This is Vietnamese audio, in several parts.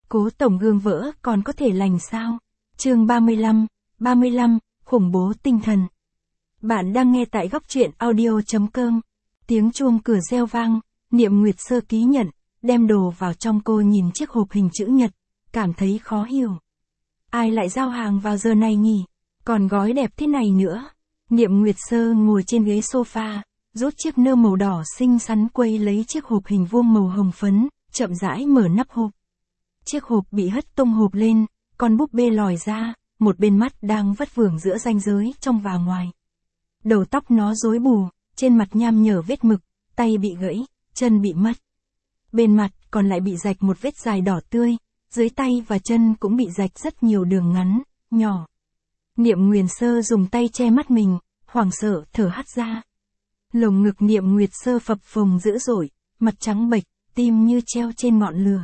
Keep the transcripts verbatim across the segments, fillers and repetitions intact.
Cố tổng gương vỡ còn có thể lành sao? Chương ba mươi lăm, ba mươi lăm, khủng bố tinh thần. Bạn đang nghe tại góc truyện audio chấm com. Tiếng chuông cửa reo vang, Niệm Nguyệt Sơ ký nhận, đem đồ vào trong. Cô nhìn chiếc hộp hình chữ nhật, cảm thấy khó hiểu. Ai lại giao hàng vào giờ này nhỉ? Còn gói đẹp thế này nữa. Niệm Nguyệt Sơ ngồi trên ghế sofa, rút chiếc nơ màu đỏ xinh xắn quây lấy chiếc hộp hình vuông màu hồng phấn, chậm rãi mở nắp hộp. Chiếc hộp bị hất tung hộp lên, con búp bê lòi ra, một bên mắt đang vất vưởng giữa ranh giới trong và ngoài. Đầu tóc nó rối bù, trên mặt nham nhở vết mực, tay bị gãy, chân bị mất. Bên mặt còn lại bị rạch một vết dài đỏ tươi, dưới tay và chân cũng bị rạch rất nhiều đường ngắn, nhỏ. Niệm Nguyệt Sơ dùng tay che mắt mình, hoảng sợ thở hắt ra. Lồng ngực Niệm Nguyệt Sơ phập phồng dữ dội, mặt trắng bệch, tim như treo trên ngọn lửa.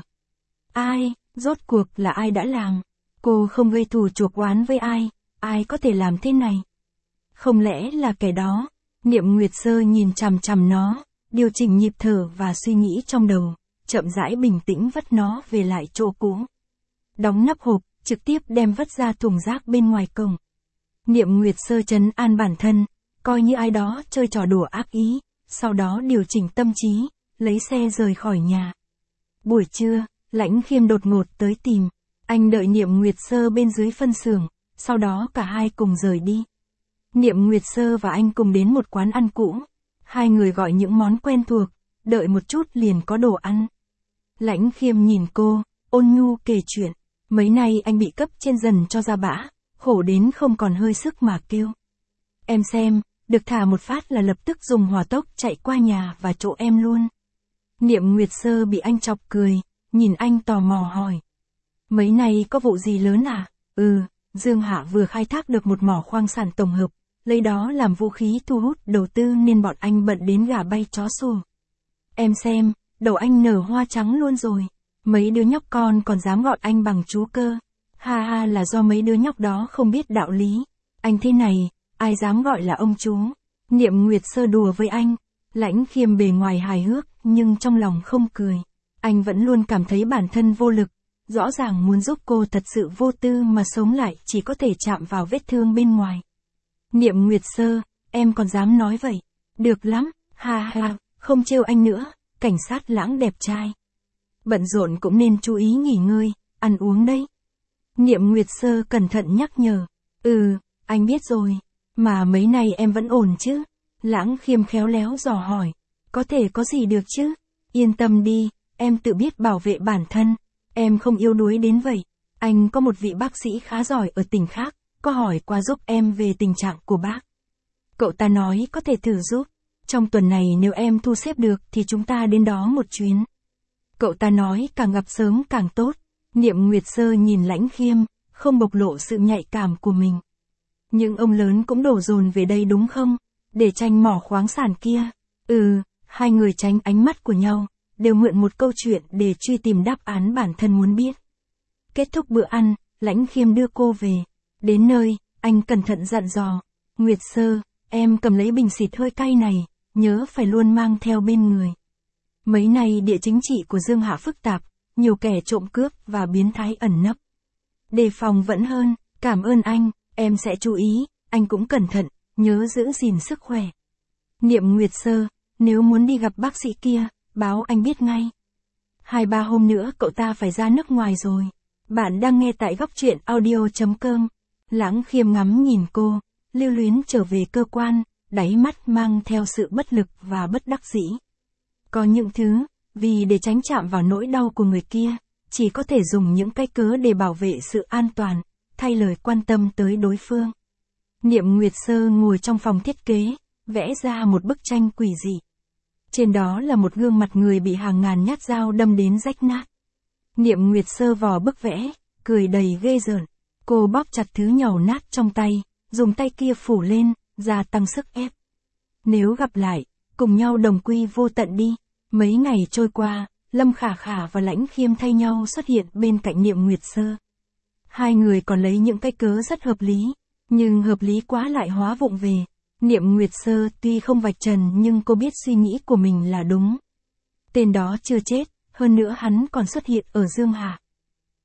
Ai, rốt cuộc là ai đã làm? Cô không gây thù chuộc oán với ai, ai có thể làm thế này? Không lẽ là kẻ đó? Niệm Nguyệt Sơ nhìn chằm chằm nó, điều chỉnh nhịp thở và suy nghĩ trong đầu, chậm rãi bình tĩnh vất nó về lại chỗ cũ. Đóng nắp hộp, trực tiếp đem vất ra thùng rác bên ngoài cổng. Niệm Nguyệt Sơ trấn an bản thân, coi như ai đó chơi trò đùa ác ý, sau đó điều chỉnh tâm trí, lấy xe rời khỏi nhà. Buổi trưa, Lãnh Khiêm đột ngột tới tìm. Anh đợi Niệm Nguyệt Sơ bên dưới phân xưởng, sau đó cả hai cùng rời đi. Niệm Nguyệt Sơ và anh cùng đến một quán ăn cũ. Hai người gọi những món quen thuộc, đợi một chút liền có đồ ăn. Lãnh Khiêm nhìn cô, ôn nhu kể chuyện. Mấy nay anh bị cấp trên dần cho ra bã, khổ đến không còn hơi sức mà kêu. Em xem, được thả một phát là lập tức dùng hỏa tốc chạy qua nhà và chỗ em luôn. Niệm Nguyệt Sơ bị anh chọc cười, nhìn anh tò mò hỏi. Mấy nay có vụ gì lớn à? Ừ, Dương Hạ vừa khai thác được một mỏ khoáng sản tổng hợp, lấy đó làm vũ khí thu hút đầu tư nên bọn anh bận đến gà bay chó sủa. Em xem, đầu anh nở hoa trắng luôn rồi. Mấy đứa nhóc con còn dám gọi anh bằng chú cơ. Ha ha, là do mấy đứa nhóc đó không biết đạo lý. Anh thế này, ai dám gọi là ông chú? Niệm Nguyệt Sơ đùa với anh. Lãnh Khiêm bề ngoài hài hước, nhưng trong lòng không cười. Anh vẫn luôn cảm thấy bản thân vô lực. Rõ ràng muốn giúp cô thật sự vô tư mà sống lại chỉ có thể chạm vào vết thương bên ngoài. Niệm Nguyệt Sơ, em còn dám nói vậy? Được lắm, ha ha, không trêu anh nữa, cảnh sát Lãng đẹp trai. Bận rộn cũng nên chú ý nghỉ ngơi, ăn uống đấy. Niệm Nguyệt Sơ cẩn thận nhắc nhở. Ừ, anh biết rồi, mà mấy nay em vẫn ổn chứ? Lãng Khiêm khéo léo dò hỏi. Có thể có gì được chứ? Yên tâm đi, em tự biết bảo vệ bản thân. Em không yếu đuối đến vậy. Anh có một vị bác sĩ khá giỏi ở tỉnh khác, có hỏi qua giúp em về tình trạng của bác. Cậu ta nói có thể thử giúp. Trong tuần này nếu em thu xếp được thì chúng ta đến đó một chuyến. Cậu ta nói càng gặp sớm càng tốt. Niệm Nguyệt Sơ nhìn Lãnh Khiêm, không bộc lộ sự nhạy cảm của mình. Nhưng ông lớn cũng đổ dồn về đây đúng không? Để tranh mỏ khoáng sản kia. Ừ, hai người tránh ánh mắt của nhau, đều mượn một câu chuyện để truy tìm đáp án bản thân muốn biết. Kết thúc bữa ăn, Lãnh Khiêm đưa cô về. Đến nơi, anh cẩn thận dặn dò. Nguyệt Sơ, em cầm lấy bình xịt hơi cay này, nhớ phải luôn mang theo bên người. Mấy nay địa chính trị của Dương Hạ phức tạp, nhiều kẻ trộm cướp và biến thái ẩn nấp. Đề phòng vẫn hơn, cảm ơn anh, em sẽ chú ý, anh cũng cẩn thận, nhớ giữ gìn sức khỏe. Niệm Nguyệt Sơ, nếu muốn đi gặp bác sĩ kia, báo anh biết ngay. Hai ba hôm nữa cậu ta phải ra nước ngoài rồi. Bạn đang nghe tại góc truyện audio chấm com. Lãng Khiêm ngắm nhìn cô, lưu luyến trở về cơ quan, đáy mắt mang theo sự bất lực và bất đắc dĩ. Có những thứ, vì để tránh chạm vào nỗi đau của người kia, chỉ có thể dùng những cái cớ để bảo vệ sự an toàn, thay lời quan tâm tới đối phương. Niệm Nguyệt Sơ ngồi trong phòng thiết kế, vẽ ra một bức tranh quỷ dị. Trên đó là một gương mặt người bị hàng ngàn nhát dao đâm đến rách nát. Niệm Nguyệt Sơ vò bức vẽ, cười đầy ghê rợn. Cô bóp chặt thứ nhàu nát trong tay, dùng tay kia phủ lên, gia tăng sức ép. Nếu gặp lại, cùng nhau đồng quy vô tận đi. Mấy ngày trôi qua, Lâm Khả Khả và Lãnh Khiêm thay nhau xuất hiện bên cạnh Niệm Nguyệt Sơ. Hai người còn lấy những cái cớ rất hợp lý, nhưng hợp lý quá lại hóa vụng về. Niệm Nguyệt Sơ tuy không vạch trần nhưng cô biết suy nghĩ của mình là đúng. Tên đó chưa chết, hơn nữa hắn còn xuất hiện ở Dương Hạ.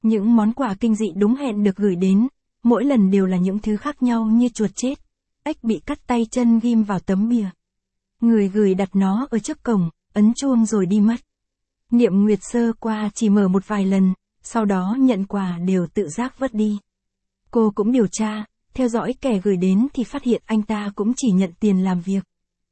Những món quà kinh dị đúng hẹn được gửi đến, mỗi lần đều là những thứ khác nhau như chuột chết, ếch bị cắt tay chân ghim vào tấm bìa. Người gửi đặt nó ở trước cổng, ấn chuông rồi đi mất. Niệm Nguyệt sơ qua chỉ mở một vài lần, sau đó nhận quà đều tự giác vứt đi. Cô cũng điều tra, theo dõi kẻ gửi đến thì phát hiện anh ta cũng chỉ nhận tiền làm việc.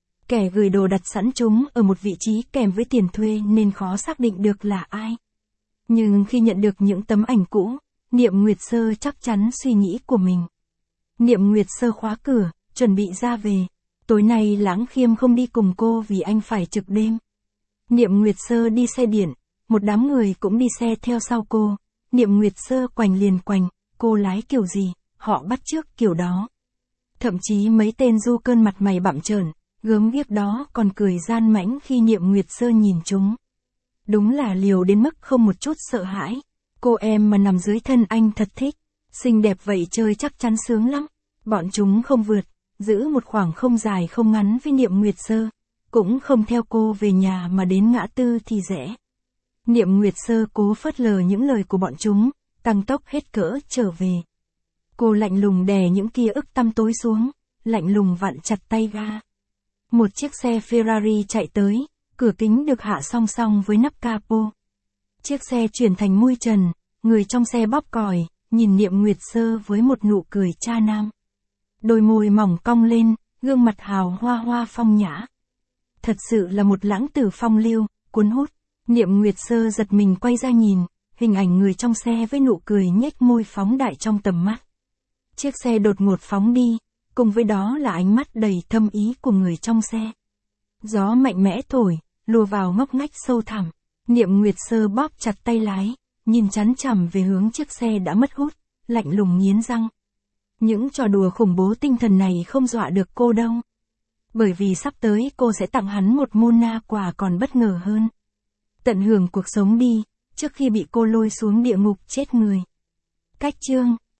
Kẻ gửi đồ đặt sẵn chúng ở một vị trí kèm với tiền thuê nên khó xác định được là ai. Nhưng khi nhận được những tấm ảnh cũ, Niệm Nguyệt sơ chắc chắn suy nghĩ của mình. Niệm Nguyệt sơ khóa cửa, chuẩn bị ra về. Tối nay Lãng Khiêm không đi cùng cô vì anh phải trực đêm. Niệm Nguyệt sơ đi xe điện, một đám người cũng đi xe theo sau cô. Niệm Nguyệt sơ quành liền quành, cô lái kiểu gì, họ bắt chước kiểu đó. Thậm chí mấy tên du cơn mặt mày bặm trợn, gớm ghiếc đó còn cười gian mãnh khi Niệm Nguyệt sơ nhìn chúng. Đúng là liều đến mức không một chút sợ hãi. Cô em mà nằm dưới thân anh thật thích. Xinh đẹp vậy chơi chắc chắn sướng lắm. Bọn chúng không vượt, giữ một khoảng không dài không ngắn với Niệm Nguyệt sơ. Cũng không theo cô về nhà mà đến ngã tư thì rẽ. Niệm Nguyệt sơ cố phớt lờ những lời của bọn chúng, tăng tốc hết cỡ trở về. Cô lạnh lùng đè những kia ức tăm tối xuống, lạnh lùng vặn chặt tay ga. Một chiếc xe Ferrari chạy tới, cửa kính được hạ song song với nắp capo. Chiếc xe chuyển thành mui trần, người trong xe bóp còi, nhìn Niệm Nguyệt sơ với một nụ cười cha nam. Đôi môi mỏng cong lên, gương mặt hào hoa hoa phong nhã. Thật sự là một lãng tử phong lưu, cuốn hút. Niệm Nguyệt sơ giật mình quay ra nhìn, hình ảnh người trong xe với nụ cười nhếch môi phóng đại trong tầm mắt. Chiếc xe đột ngột phóng đi, cùng với đó là ánh mắt đầy thâm ý của người trong xe. Gió mạnh mẽ thổi, lùa vào ngóc ngách sâu thẳm. Niệm Nguyệt sơ bóp chặt tay lái, nhìn chắn chằm về hướng chiếc xe đã mất hút, lạnh lùng nghiến răng. Những trò đùa khủng bố tinh thần này không dọa được cô đâu. Bởi vì sắp tới cô sẽ tặng hắn một Mona quà còn bất ngờ hơn. Tận hưởng cuộc sống đi, trước khi bị cô lôi xuống địa ngục chết người. Cách chương